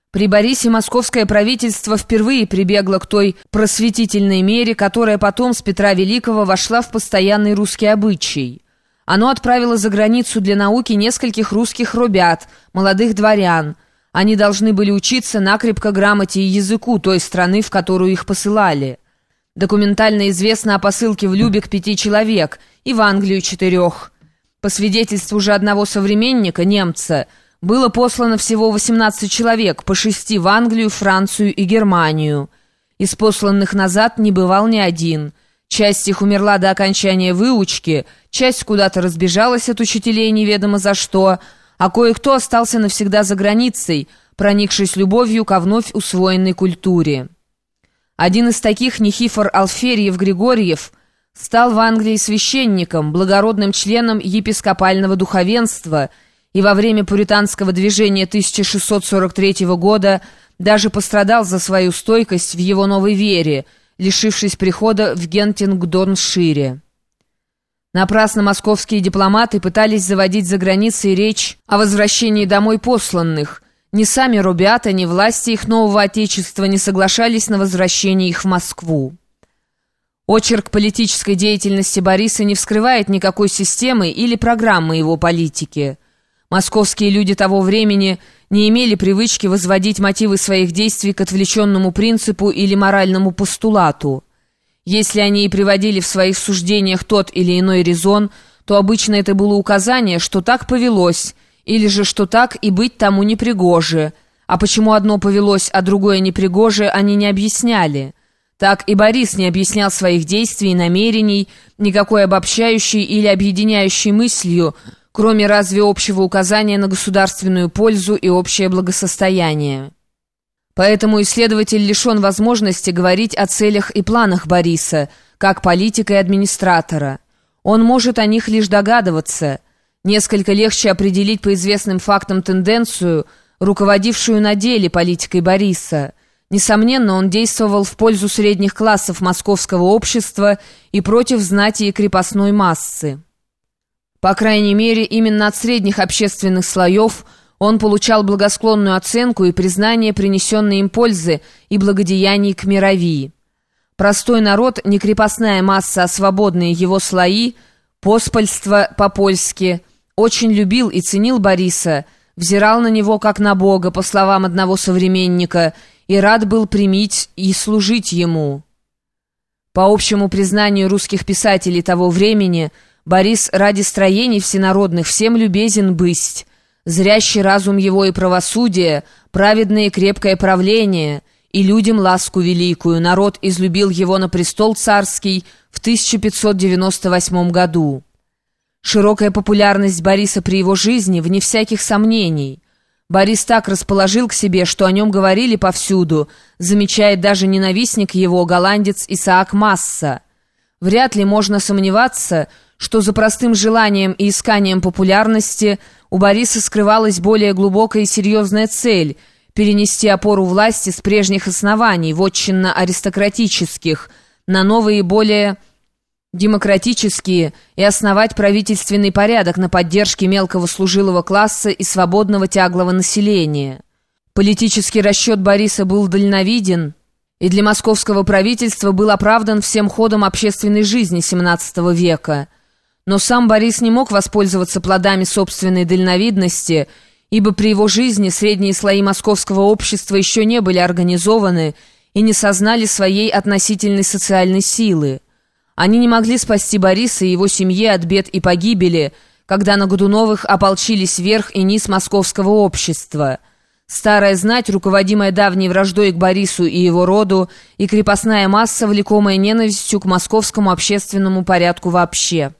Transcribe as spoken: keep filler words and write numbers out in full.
При Борисе московское правительство впервые прибегло к той просветительной мере, которая потом с Петра Великого вошла в постоянный русский обычай. Оно отправило за границу для науки нескольких русских ребят, молодых дворян. Они должны были учиться накрепко грамоте и языку той страны, в которую их посылали. Документально известно о посылке в Любек пяти человек и в Англию четырех. По свидетельству же одного современника, немца, было послано всего восемнадцать человек, по шести в Англию, Францию и Германию. Из посланных назад не бывал ни один. Часть их умерла до окончания выучки, часть куда-то разбежалась от учителей неведомо за что, а кое-кто остался навсегда за границей, проникшись любовью ко вновь усвоенной культуре. Один из таких, Никифор Алферьев-Григорьев, стал в Англии священником, благородным членом епископального духовенства и во время пуританского движения тысяча шестьсот сорок третьего года даже пострадал за свою стойкость в его новой вере, лишившись прихода в Гентингдоншире. Напрасно московские дипломаты пытались заводить за границей речь о возвращении домой посланных. Ни сами ребята, ни власти их нового отечества не соглашались на возвращение их в Москву. Очерк политической деятельности Бориса не вскрывает никакой системы или программы его политики. Московские люди того времени не имели привычки возводить мотивы своих действий к отвлеченному принципу или моральному постулату. Если они и приводили в своих суждениях тот или иной резон, то обычно это было указание, что так повелось, или же что так и быть тому непригоже. А почему одно повелось, а другое непригоже, они не объясняли. Так и Борис не объяснял своих действий и намерений никакой обобщающей или объединяющей мыслью, кроме разве общего указания на государственную пользу и общее благосостояние. Поэтому исследователь лишен возможности говорить о целях и планах Бориса, как политика и администратора. Он может о них лишь догадываться. Несколько легче определить по известным фактам тенденцию, руководившую на деле политикой Бориса. Несомненно, он действовал в пользу средних классов московского общества и против знати и крепостной массы. По крайней мере, именно от средних общественных слоев он получал благосклонную оценку и признание принесенной им пользы и благодеяний к мирови. Простой народ, не крепостная масса, а свободные его слои, поспольство по-польски, очень любил и ценил Бориса, взирал на него как на Бога, по словам одного современника, и рад был примить и служить ему. По общему признанию русских писателей того времени, Борис ради строений всенародных всем любезен бысть, зрящий разум его и правосудие, праведное и крепкое правление, и людям ласку великую, народ излюбил его на престол царский в тысяча пятьсот девяносто восьмом году. Широкая популярность Бориса при его жизни, вне всяких сомнений. Борис так расположил к себе, что о нем говорили повсюду, замечает даже ненавистник его, голландец Исаак Масса. Вряд ли можно сомневаться, что за простым желанием и исканием популярности у Бориса скрывалась более глубокая и серьезная цель – перенести опору власти с прежних оснований, вотчинно-аристократических, на новые, более демократические, и основать правительственный порядок на поддержке мелкого служилого класса и свободного тяглого населения. Политический расчет Бориса был дальновиден и для московского правительства был оправдан всем ходом общественной жизни семнадцатого века. Но сам Борис не мог воспользоваться плодами собственной дальновидности, ибо при его жизни средние слои московского общества еще не были организованы и не сознали своей относительной социальной силы. Они не могли спасти Бориса и его семье от бед и погибели, когда на Годуновых ополчились верх и низ московского общества. Старая знать, руководимая давней враждой к Борису и его роду, и крепостная масса, влекомая ненавистью к московскому общественному порядку вообще.